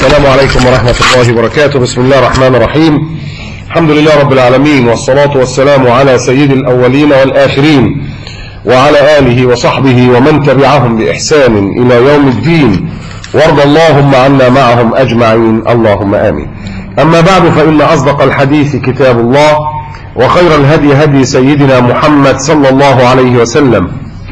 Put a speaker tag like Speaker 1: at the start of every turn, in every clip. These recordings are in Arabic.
Speaker 1: السلام عليكم ورحمة الله وبركاته. بسم الله الرحمن الرحيم. الحمد لله رب العالمين، والصلاة والسلام على سيد الأولين والآخرين وعلى آله وصحبه ومن تبعهم بإحسان إلى يوم الدين، وارض اللهم عنا معهم أجمعين، اللهم آمين. أما بعد، فإن أصدق الحديث كتاب الله، وخير الهدي هدي سيدنا محمد صلى الله عليه وسلم،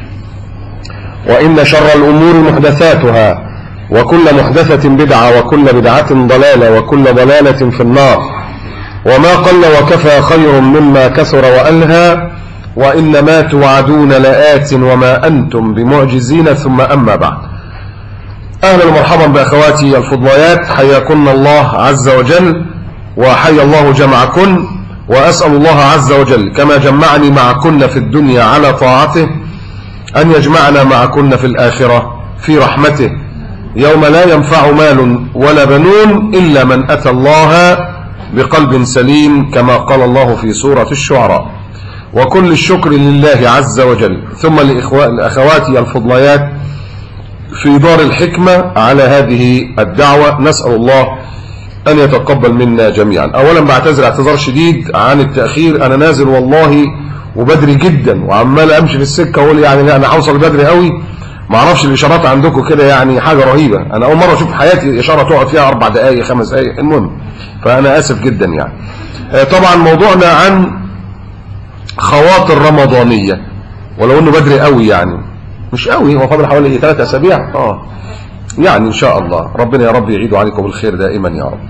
Speaker 1: وإن شر الأمور محدثاتها، وكل محدثة بدعة، وكل بدعة ضلالة، وكل ضلالة في النار. وما قل وكفى خير مما كثر وألهى، وإن ما توعدون لآت وما أنتم بمعجزين. ثم أما بعد، أهلا ومرحبا بأخواتي الفضليات، حياكن الله عز وجل، وحيا الله جمعكن، وأسأل الله عز وجل كما جمعني معكن في الدنيا على طاعته أن يجمعنا معكن في الآخرة في رحمته، يوم لا ينفع مال ولا بنون إلا من أتى الله بقلب سليم، كما قال الله في سورة الشعراء. وكل الشكر لله عز وجل، ثم لأخواتي الفضليات في دار الحكمة على هذه الدعوة. نسأل الله أن يتقبل منا جميعا. أولا بعتذر اعتذار شديد عن التأخير، أنا نازل والله وبدري جدا، وعمال أمشي في السكة وأقول يعني أنا هوصل بدري قوي. ما اعرفش الاشارات عندكم كده يعني حاجه رهيبه، انا اول مره اشوف في حياتي اشاره تقعد فيها 4 دقائق 5 دقائق، المهم فانا اسف جدا يعني. طبعا موضوعنا عن خواطر رمضانيه، ولو انه بدري قوي يعني، مش قوي، هو فاضل حوالي 3 أسابيع يعني ان شاء الله ربنا يا رب يعيده عليكم بالخير دائما يا رب.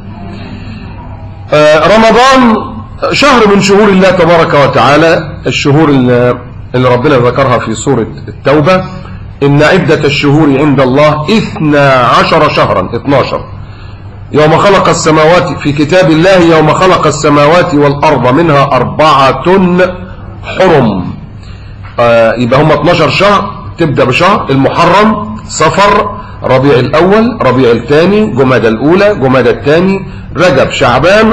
Speaker 1: رمضان شهر من شهور الله تبارك وتعالى، الشهور اللي ربنا ذكرها في سوره التوبه: إن عدة الشهور عند الله 12 شهرا، 12 يوم خلق السماوات، في كتاب الله يوم خلق السماوات والأرض منها 4 حرم. يبقى هم 12 شهر، تبدأ بشهر المحرم، صفر، ربيع الأول، ربيع الثاني، جمادى الأولى، جمادى الثاني، رجب، شعبان،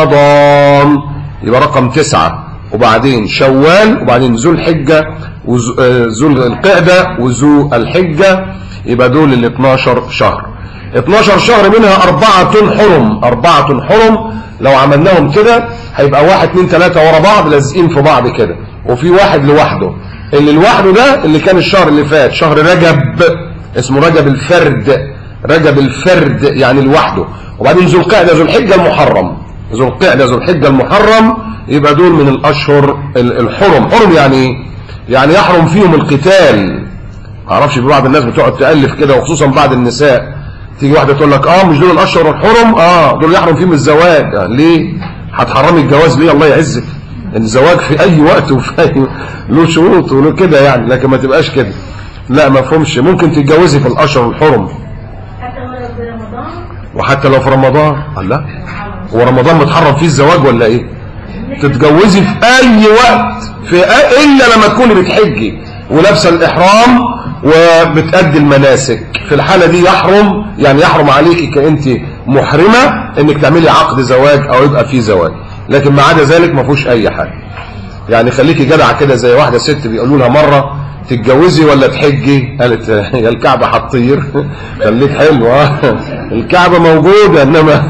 Speaker 1: رمضان، يبقى رقم 9، وبعدين شوال، وبعدين ذو الحجة، وذو القعدة، وذو الحجة، يبقى دول ال 12 شهر. 12 شهر منها 4 حرم، 4 حرم. لو عملناهم كده هيبقى 1 2 3 ورا بعض لازقين في بعض كده، وفي واحد لوحده. اللي لوحده ده اللي كان الشهر اللي فات، شهر رجب، اسمه رجب الفرد، رجب الفرد يعني لوحده. وبعدين ذو القعدة، ذو الحجة، المحرم، ذو القعدة، ذو الحجة، المحرم، يبقى دول من الأشهر الحرم. حرم يعني يحرم فيهم القتال. معرفش، في بعض الناس بتقعد تألف كده، وخصوصا بعض النساء، تيجي واحدة تقول لك مش دول الأشهر الحرم، دول يحرم فيهم الزواج. ليه؟ هتحرمي الجواز ليه؟ الله يعزك. الزواج في أي وقت وفي له شروط وله كده يعني، لكن ما تبقاش كده، لا ما فهمش. ممكن تتجوزي في الأشهر الحرم حتى لو في رمضان، وحتى لو في رمضان. لا، هو رمضان متحرم فيه الزواج ولا ايه؟ تتجوزي في اي وقت، الا لما تكوني بتحجي ولابسه الاحرام وبتأدي المناسك. في الحاله دي يحرم عليكي كأنت محرمه انك تعملي عقد زواج او يبقى فيه زواج، لكن ما عدا ذلك ما فيهوش اي حاجه. يعني خليكي جدعه كده، زي واحده ست بيقولوا لها مره: تتجوزي ولا تحجي؟ قالت: يا الكعبه هتطير. خليك حلو، الكعبه موجوده، انما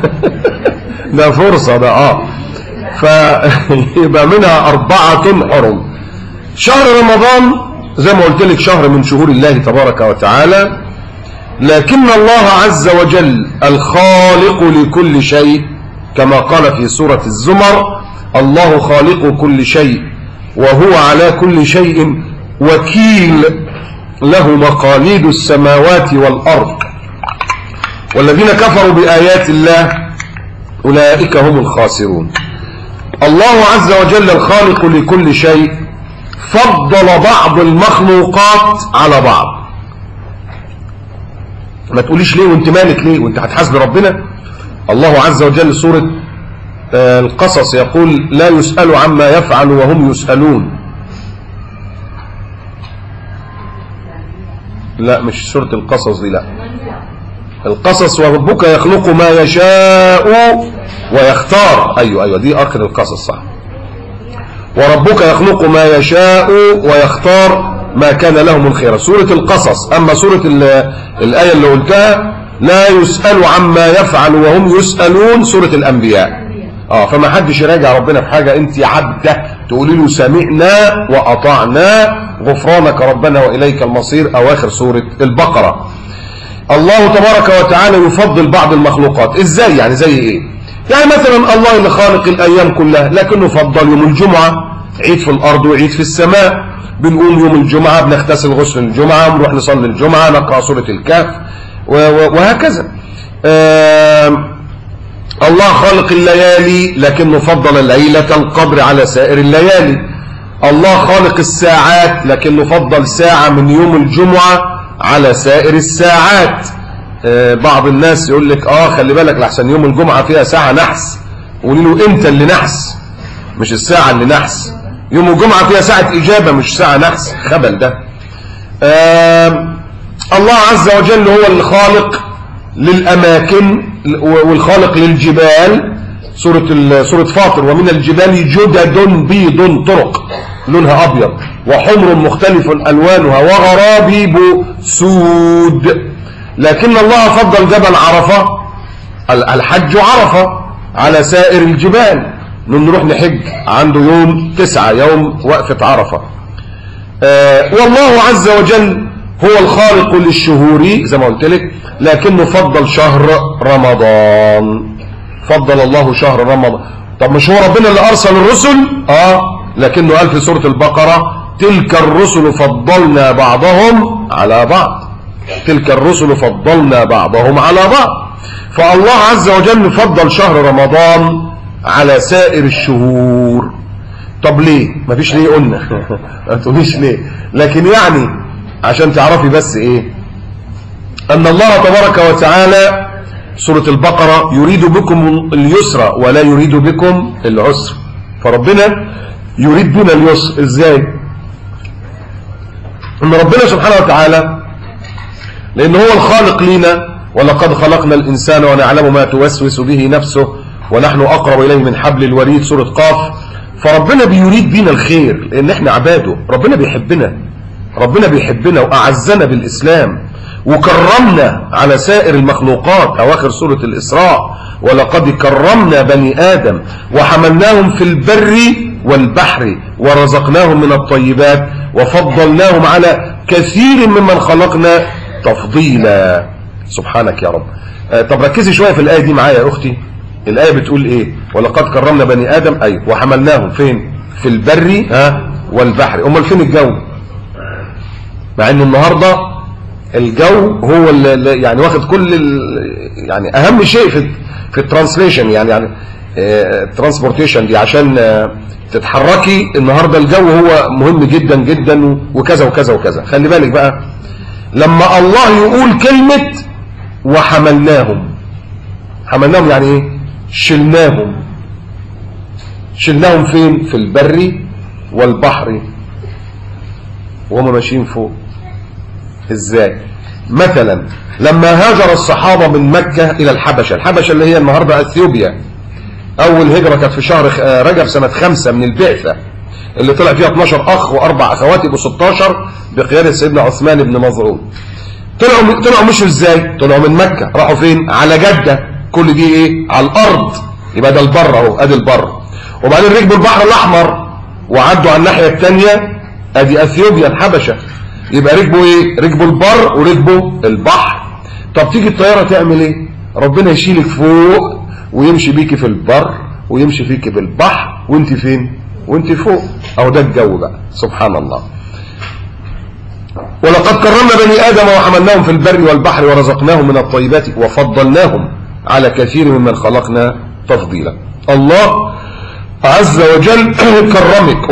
Speaker 1: ده فرصه ده. فيبقى منها 4 حرم. شهر رمضان زي ما قلت لك شهر من شهور الله تبارك وتعالى، لكن الله عز وجل الخالق لكل شيء، كما قال في سورة الزمر: الله خالق كل شيء وهو على كل شيء وكيل، له مقاليد السماوات والأرض، والذين كفروا بآيات الله أولئك هم الخاسرون. الله عز وجل الخالق لكل شيء فضل بعض المخلوقات على بعض. ما تقوليش ليه وانت مالك ليه وانت هتحاسب ربنا. الله عز وجل سورة القصص يقول: لا يسأل عما يفعل وهم يسألون. لا، مش سورة القصص دي، لا، القصص: وربك يخلق ما يشاء ويختار. ايوه دي اخر القصص، صح. وربك يخلق ما يشاء ويختار ما كان لهم الخير، سورة القصص. اما سورة الآية اللي قلتها لا يسأل عما يفعل وهم يسألون، سورة الأنبياء. فما حدش يراجع ربنا في حاجة. انت عبده تقولي له سمعنا وأطعنا غفرانك ربنا وإليك المصير، أواخر سورة البقرة. الله تبارك وتعالى يفضل بعض المخلوقات. ازاي يعني؟ زي ايه؟ يعني مثلا الله اللي خالق الأيام كلها لكنه فضل يوم الجمعة عيد في الأرض وعيد في السماء. بنقوم يوم الجمعة بنغتسل غسل الجمعة، نروح نصلي الجمعة، نقرأ سورة الكهف وهكذا. الله خالق الليالي لكنه فضل ليلة القدر على سائر الليالي. الله خالق الساعات لكنه فضل ساعة من يوم الجمعة على سائر الساعات. بعض الناس يقول لك خلي بالك لحسن يوم الجمعة فيها ساعة نحس. قولي له انت اللي نحس مش الساعة اللي نحس. يوم الجمعة فيها ساعة إجابة مش ساعة نحس. خبل ده. الله عز وجل هو الخالق للأماكن والخالق للجبال. سورة فاطر: ومن الجبال جدد بيض طرق لونها أبيض وحمر مختلف ألوانها وغرابيب سود. لكن الله فضل جبل عرفة، الحج عرفة، على سائر الجبال. نروح نحج عنده يوم 9، يوم وقفة عرفة. والله عز وجل هو الخالق للشهور زي ما قلت لك، لكنه فضل شهر رمضان. فضل الله شهر رمضان. طب مش هو ربنا اللي أرسل الرسل؟ لكنه قال في سورة البقرة: تلك الرسل فضلنا بعضهم على بعض. تلك الرسل فضلنا بعضهم على بعض. فالله عز وجل فضل شهر رمضان على سائر الشهور. طب ليه؟ مفيش ليه قلنا. ما تقوليش ليه، لكن يعني عشان تعرفي بس ايه، ان الله تبارك وتعالى سورة البقرة يريد بكم اليسر ولا يريد بكم العسر. فربنا يريد بنا اليسر. ازاي؟ ان ربنا سبحانه وتعالى لان هو الخالق لنا، ولقد خلقنا الانسان ونعلم ما توسوس به نفسه ونحن اقرب اليه من حبل الوريد، سورة قاف. فربنا بيريد بينا الخير لان احنا عباده. ربنا بيحبنا، ربنا بيحبنا واعزنا بالاسلام وكرمنا على سائر المخلوقات، اواخر سورة الاسراء: ولقد كرمنا بني ادم وحملناهم في البر والبحر ورزقناهم من الطيبات وفضلناهم على كثير ممن خلقنا تفضيلا. سبحانك يا رب. طب ركزي شوية في الآية دي معايا يا أختي. الآية بتقول إيه؟ ولقد كرمنا بني آدم، أيوة، وحملناهم فين؟ في البر والبحر. أمال فين الجو؟ مع إن النهاردة الجو هو اللي يعني واخد كل يعني أهم شيء في الترانسليشن، يعني الترانسبورتيشن دي عشان تتحركي. النهاردة الجو هو مهم جدا جدا وكذا وكذا وكذا. خلي بالك بقى لما الله يقول كلمة وحملناهم، حملناهم يعني ايه؟ شلناهم فين؟ في البر والبحر وهم ماشيين فوق. ازاي؟ مثلا لما هاجر الصحابة من مكة الى الحبشة، الحبشة اللي هي النهاردة اثيوبيا، اول هجرة كانت في شهر رجب سنة 5 من البعثة اللي طلع فيها 12 اخ و4 اخوات يبقوا 16 بقيادة سيدنا عثمان بن مظعون. طلعوا مشوا ازاي؟ طلعوا من مكة راحوا فين؟ على جدة. كل دي ايه؟ على الارض، يبقى ده البر اهو، ادي البر. وبعدين ركبوا البحر الاحمر وعدوا على الناحية الثانية، ادي اثيوبيا الحبشة. يبقى ركبوا ايه؟ ركبوا البر وركبوا البحر. طب تيجي الطيارة تعمل ايه؟ ربنا يشيلك فوق ويمشي بيكي في البر ويمشي فيكي في البحر وانت فين؟ وانت فوق. اهو ده الجو بقى. سبحان الله. ولقد كرمنا بني آدم وحملناهم في البر والبحر ورزقناهم من الطيبات وفضلناهم على كثير ممن خلقنا تفضيلا. الله عز وجل كرمك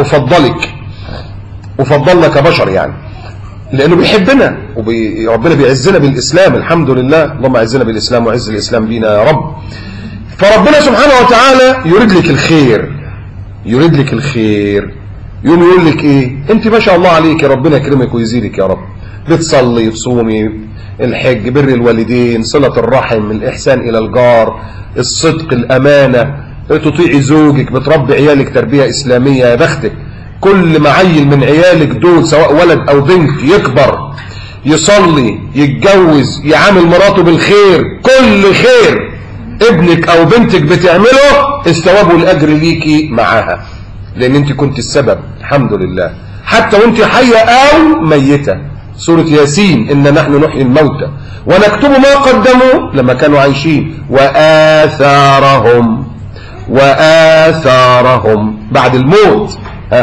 Speaker 1: وفضلنا كبشر، يعني لأنه بيحبنا وربنا بيعزنا بالإسلام. الحمد لله، اللهم عزنا بالإسلام وعز الإسلام بينا يا رب. فربنا سبحانه وتعالى يريد لك الخير، يريد لك الخير. يوم يقول لك ايه؟ انت ما شاء الله عليك، ربنا يكرمك ويزيدك يا رب، بتصلي تصومي، الحج، بر الوالدين، صلة الرحم، الإحسان إلى الجار، الصدق، الأمانة، تطيعي زوجك، بتربي عيالك تربية إسلامية. يا بختك. كل ما عيل من عيالك دول سواء ولد أو بنت يصلي، يتجوز، يعامل مراته بالخير، كل خير ابنك او بنتك بتعمله الثواب والاجر ليكي معاها، لان انت كنت السبب. الحمد لله. حتى وانت حية او ميتة. سورة ياسين: إن نحن نحيي الموتى ونكتب ما قدموا لما كانوا عايشين وآثارهم بعد الموت.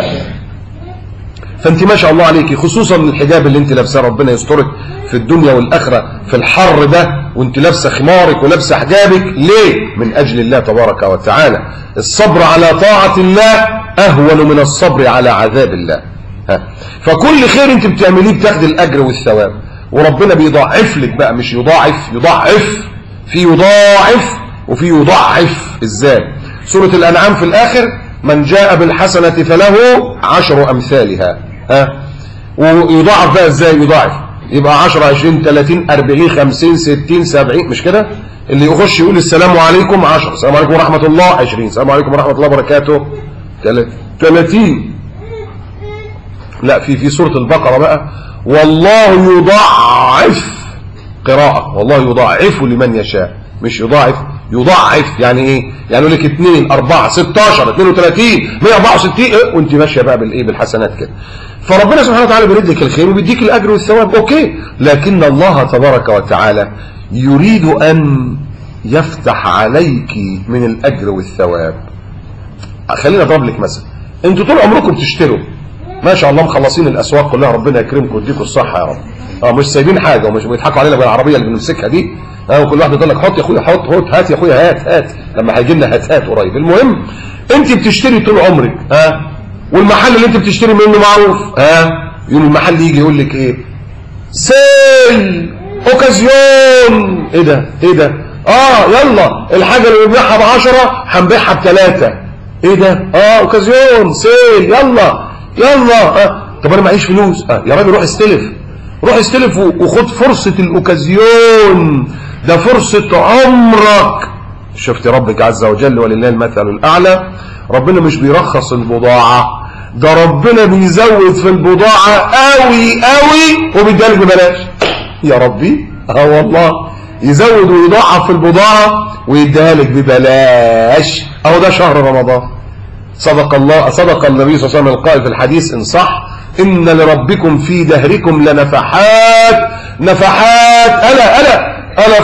Speaker 1: فانت ما شاء الله عليكي، خصوصا الحجاب اللي انت لابساه، ربنا يسترك في الدنيا والآخرة في الحر ده وانت لابسه خمارك ولابسه حجابك. ليه؟ من أجل الله تبارك وتعالى. الصبر على طاعة الله أهون من الصبر على عذاب الله. فكل خير انت بتعمليه بتاخد الأجر والثواب، وربنا بيضاعف لك بقى، مش يضاعف، يضاعف. في يضاعف وفي يضاعف. ازاي؟ سورة الأنعام في الآخر: من جاء بالحسنة فله 10 أمثالها. ويضاعف بقى ازاي؟ يضاعف يبقى 10 20 30 40 50 60 70، مش كده؟ اللي يخش يقول السلام عليكم 10، السلام عليكم ورحمة الله 20، السلام عليكم ورحمة الله وبركاته 30. لا، في سورة البقرة بقى: والله يضاعف، قراءة والله يضاعف لمن يشاء، مش يضاعف، يضاعف. يعني ايه؟ يعني يقول لك 2 4 16 32 164 وانت ماشيه بقى بالايه؟ بالحسنات كده. فربنا سبحانه وتعالى بيردك الخير وبيديك الاجر والثواب، اوكي. لكن الله تبارك وتعالى يريد ان يفتح عليك من الاجر والثواب. خلينا اضرب لك مثلا. انتوا طول عمركم بتشتروا ما شاء الله، مخلصين الاسواق كلها، ربنا يكرمكم ويديكم الصحه يا رب. مش سايبين حاجه، ومش بيضحكوا علينا بالعربيه اللي بنمسكها دي. وكل واحد يقول لك حط يا اخويا، حط، هات يا اخويا، هات لما هيجي لنا هات قريب. المهم انت بتشتري طول عمرك، والمحل اللي انت بتشتري منه معروف، يقول المحل يجي يقول لك ايه؟ سيل، اوكازيون. ايه ده؟ يلا الحاجه اللي بنبيعها ب10 هنبيعها ب3. ايه ده؟ اوكازيون، سيل، يلا. طب انا معيش فلوس. يا راجل روح استلف وخد فرصة الاوكازيون، ده فرصة عمرك. شفت ربك عز وجل ولله المثل الاعلى. ربنا مش بيرخص البضاعة، ده ربنا بيزود في البضاعة قوي وبيديها لك ببلاش. يا ربي والله يزود ويضاعف في البضاعة ويديها لك ببلاش. اهو ده شهر رمضان. صدق النبي صلى الله عليه وسلم القائل في الحديث إن صح: إن لربكم في دهركم لنفحات ألا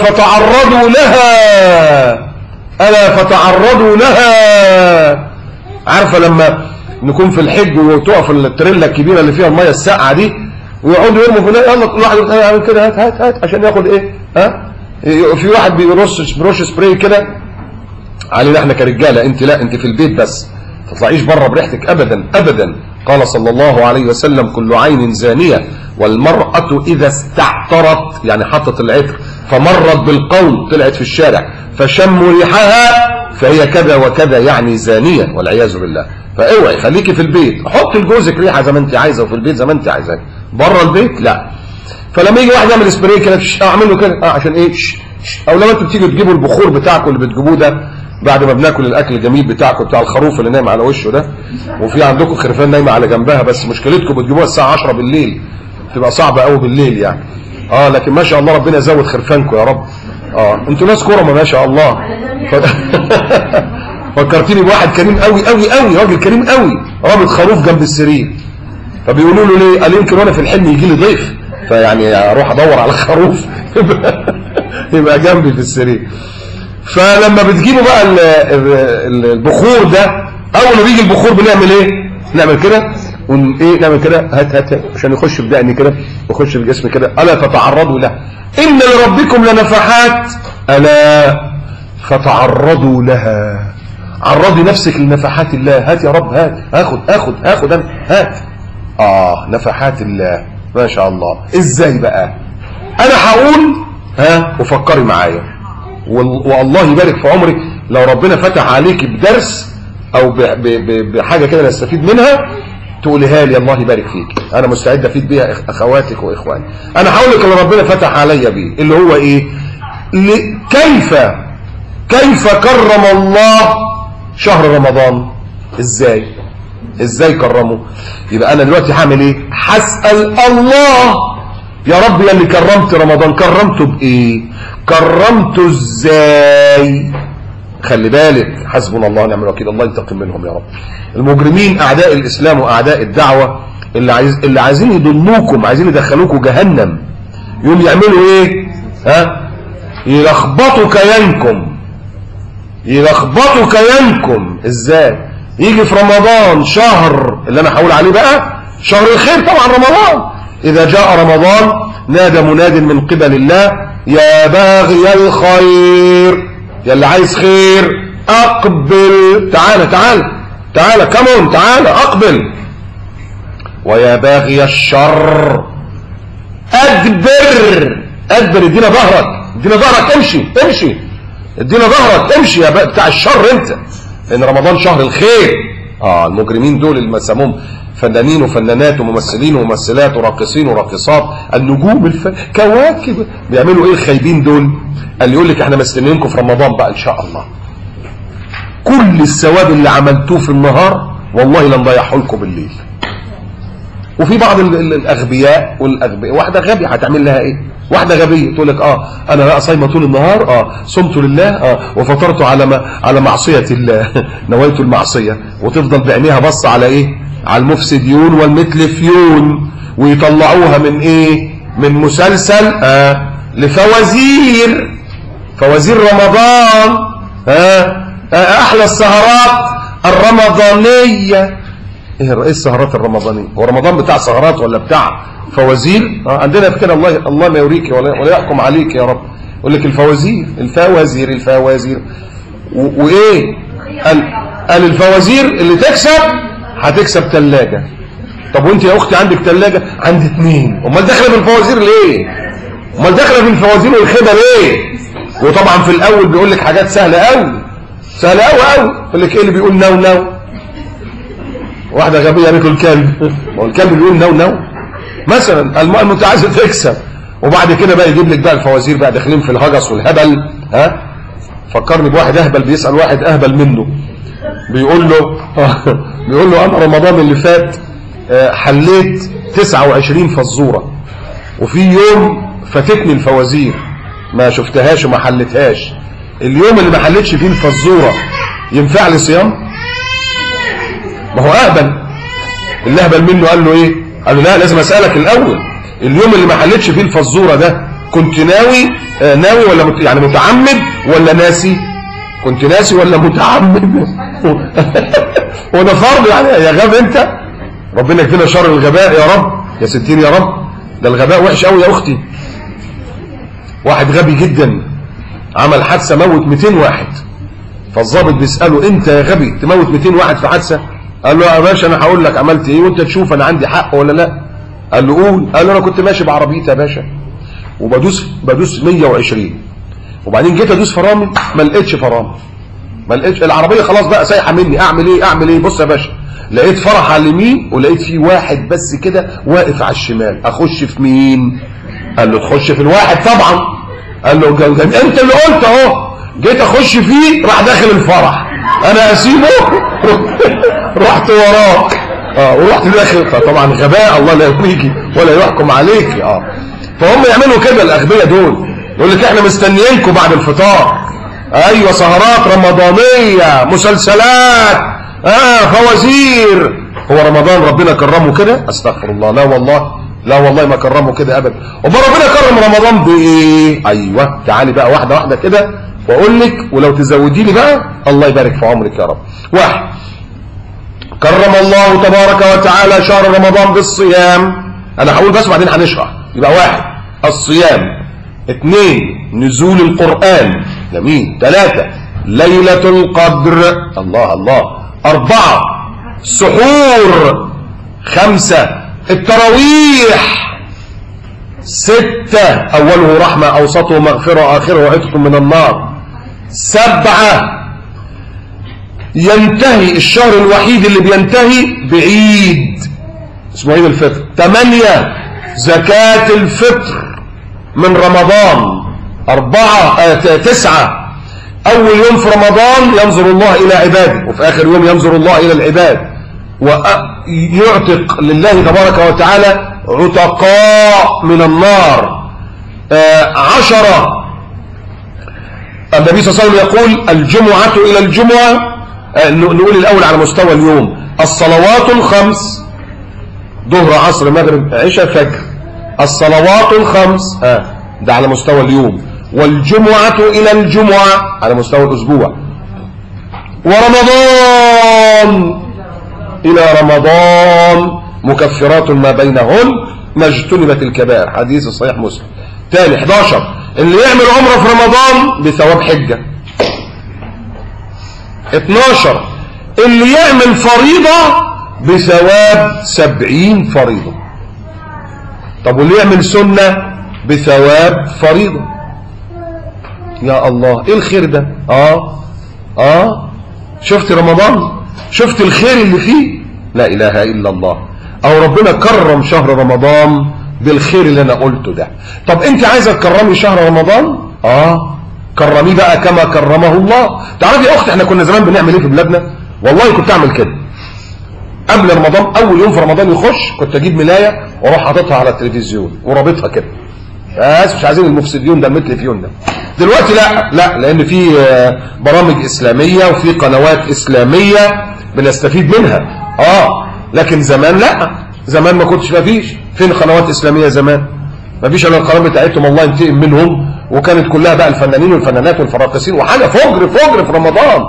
Speaker 1: فتعرضوا لها. عارفة لما نكون في الحج وتقف التريلا الكبيرة اللي فيها المية الساقعة دي ويقعدوا يرموا في يلا كل واحد يعمل كده، هات عشان ياخد ايه؟ في واحد بيرش سبراي كده علينا احنا كرجالة. انت لا، انت في البيت بس، ما تطلعيش بره بريحتك ابدا. قال صلى الله عليه وسلم: كل عين زانية، والمرأة إذا استعطرت، يعني حطت العطر فمرت بالقول، طلعت في الشارع فشموا ريحها فهي كذا وكذا، يعني زانية والعياذ بالله. فاوعي، خليكي في البيت، حط لجوزك ريحة زي ما انت عايزة، وفي البيت زي ما انت عايزة. بره البيت لا. فلما يجي واحد يعمل سبراي كده اعمل له كده عشان ايه؟ او لما انتوا بتيجوا تجيبوا البخور بتاعكم اللي بتجيبوه ده بعد ما بناكل الاكل الجميل بتاعكم بتاع الخروف اللي نايم على وشه ده، وفي عندكم خرفان نايمه على جنبها، بس مشكلتكم بتجيبوها الساعه 10 بالليل، تبقى صعبه قوي بالليل يعني. لكن ما شاء الله ربنا يزود خرفانكم يا رب. انتوا ناس كرمه ما شاء الله. فكرتيني بواحد كريم قوي، راجل كريم قوي، رابط خروف جنب السرير. فبيقولوا له ليه؟ قال يمكن وانا في الحلم يجي لي ضيف، فيعني اروح ادور على خروف يبقى جنبي في السرير. فلما بتجيبوا بقى البخور ده، اول ما بيجي البخور بنعمل ايه؟ نعمل كده نعمل كده، هات عشان يخش في دقني كده ويخش في جسمي كده. الا فتعرضوا له. ان لربكم لنفحات الا فتعرضوا لها. عرضي نفسك لنفحات الله. هات يا رب، هات، اخد انا، هات. نفحات الله ما شاء الله. ازاي بقى؟ انا هقول وفكري معايا، والله يبارك في عمرك لو ربنا فتح عليك بدرس او بحاجه كده نستفيد منها تقوليها لي، الله يبارك فيك. انا مستعد افيد بيها اخواتك واخواني. انا هقول لك اللي ربنا فتح عليا بيه، اللي هو ايه؟ كيف كرم الله شهر رمضان. ازاي كرمه؟ يبقى انا دلوقتي هعمل ايه؟ هسأل الله يا رب يا اللي كرمت رمضان، كرمته بايه؟ كرمته ازاي؟ خلي بالك، حسبنا الله ونعم الوكيل، الله ينتقم منهم يا رب. المجرمين اعداء الاسلام واعداء الدعوه اللي عايزين يضلوكم، عايزين يدخلوكم جهنم، يقوم يعملوا ايه؟ يلخبطوا كيانكم، يلخبطوا كيانكم. ازاي؟ يجي في رمضان، شهر اللي انا هقول عليه بقى شهر الخير طبعا رمضان، اذا جاء رمضان نادى مناد من قبل الله يا باغي الخير، يا اللي عايز خير اقبل، تعالى تعالى تعالى كمون، تعالى اقبل. ويا باغي الشر ادبر، ادبر، ادينا ظهرك، ادينا ظهرك، امشي امشي، ادينا ظهرك امشي يا بتاع الشر انت، لان رمضان شهر الخير. المجرمين دول اللي سموهم فنانين وفنانات وممثلين وممثلات وراقصين وراقصات، النجوم كواكب، بيعملوا ايه الخايبين دول؟ اللي يقول لك احنا مستنيينكم في رمضان بقى ان شاء الله، كل الثواب اللي عملتوه في النهار والله لن ضيعه لكم بالليل. وفي بعض الاغبياء والاغبياء، واحده غبيه هتعمل لها ايه؟ واحده غبيه تقول لك انا بقى صايمه طول النهار، صمت لله، وفطرت على معصيه الله نويت المعصيه، وتفضل بعينيها بص على ايه؟ على المفسديون والمتلفيون، ويطلعوها من ايه؟ من مسلسل لفوازير، فوازير رمضان، احلى السهرات الرمضانيه. ايه السهرات الرمضانيه؟ هو رمضان بتاع سهرات ولا بتاع فوازير؟ عندنا كده، الله ما يوريك ولا يحكم عليك يا رب. يقول لك الفوازير الفوازير الفوازير، وايه؟ قال الفوازير اللي تكسب هتكسب ثلاجه. طب وانت يا اختي عندك ثلاجه؟ عندي 2. امال داخله في الفوازير ليه؟ امال داخله في الفوازير والخدع ليه؟ وطبعا في الاول بيقول لك حاجات سهله قوي، سهله قوي قوي. يقول لك ايه اللي بيقول نو نو؟ واحده غبيه قالت له الكلب، والكلب بيقول نو نو مثلا. المهم انت عايز تكسب، وبعد كده بقى يجيب لك بقى الفوازير بقى داخلين في الهجس والهبل. فكرني بواحد اهبل بيسال واحد اهبل منه، بيقول له انا رمضان اللي فات حليت 29 فزوره، وفي يوم فاتتني الفوازير ما شفتهاش وما حلتهاش، اليوم اللي ما حلتش فيه الفزوره ينفع لي صيام؟ ما هو اهبل. اللي اهبل منه قال له ايه؟ قال له لا، لازم اسالك الاول، اليوم اللي ما حلتش فيه الفزوره ده كنت ناوي ولا يعني متعمد ولا ناسي؟ كنت ناسي ولا متعمد؟ وده فرض يعني يا غبي انت. ربنا يكفينا شر الغباء يا رب، يا ستين يا رب. ده الغباء وحش قوي يا اختي. واحد غبي جدا عمل حادثه موت 200 واحد، فالضابط بيساله انت يا غبي تموت 200 واحد في حادثه؟ قال له يا باشا انا هقول لك عملت ايه وانت تشوف انا عندي حق ولا لا. قال له قول. قال له انا كنت ماشي بعربيتي يا باشا وبدوس 120، وبعدين جيت ادوس فرامل ما لقيتش فرامل، ما لقيتش العربيه، خلاص بقى سايحه مني، اعمل ايه؟ بص يا باشا، لقيت فرح على اليمين ولقيت فيه واحد بس كده واقف على الشمال، اخش في مين؟ قال له تخش في الواحد طبعا. قال له انت اللي قلت اهو. جيت اخش فيه راح داخل الفرح، انا اسيبه رحت وراه ورحت داخل. فطبعا غباء الله لا يهديكي ولا يحكم عليك. فهم يعملوا كده الاغبياء دول، يقول لك احنا مستنيينكم بعد الفطار. ايوه سهرات رمضانيه، مسلسلات، فوازير. هو رمضان ربنا كرمه كده؟ استغفر الله، لا والله، لا والله ما كرمه كده ابدا. امال ربنا كرم رمضان بايه؟ ايوه تعالي بقى واحده واحده كده واقول لك، ولو تزودي لي بقى الله يبارك في عمرك يا رب. واحد، كرم الله تبارك وتعالى شهر رمضان بالصيام. انا هقول بس وبعدين هنشرح. يبقى واحد الصيام، 2 نزول القرآن، جميل، 3 ليلة القدر، الله الله، 4 السحور، 5 التراويح، 6 أوله رحمة أوسطه مغفرة آخره عتق من النار، 7 ينتهي الشهر الوحيد اللي بينتهي بعيد اسمه عيد الفطر، 8 زكاة الفطر من رمضان، 9 أول يوم في رمضان ينظر الله إلى عباده، وفي آخر يوم ينظر الله إلى العباد، ويعتق لله تبارك وتعالى عتقاء من النار. 10 النبي صلى الله عليه وسلم يقول الجمعة إلى الجمعة، نقول الأول على مستوى اليوم، الصلوات الخمس، ظهر عصر مغرب عشاء فجر، الصلوات الخمس ده على مستوى اليوم، والجمعة إلى الجمعة على مستوى الأسبوع، ورمضان إلى رمضان مكفرات ما بينهن ما اجتنبت الكبائر، حديث صحيح مسلم. تاني 11 اللي يعمل عمره في رمضان بثواب حجة. 12 اللي يعمل فريضة بثواب 70 فريضة. طب واللي يعمل سنة بثواب فريضة. يا الله ايه الخير ده؟ شفت رمضان؟ شفت الخير اللي فيه؟ لا اله الا الله. او ربنا كرم شهر رمضان بالخير اللي انا قلته ده. طب انت عايزه تكرمي شهر رمضان؟ كرميه بقى كما كرمه الله. تعرفي يا اختي احنا كنا زمان بنعمل ايه في بلادنا؟ والله كنت اعمل كده قبل رمضان، اول يوم في رمضان يخش كنت اجيب ملايه واروح حاططها على التلفزيون ورابطها كده، بس مش عايزين المفسدين ده المتلفيون ده. دلوقتي لا لان في برامج اسلاميه وفي قنوات اسلاميه بنستفيد منها. لكن زمان لا، زمان ما كنتش، ما فيش. فين قنوات اسلاميه زمان؟ ما فيش الا القنوات بتاعتهم الله ينتقم منهم، وكانت كلها بقى الفنانين والفنانات والفراقصين وحاجه فجر في رمضان.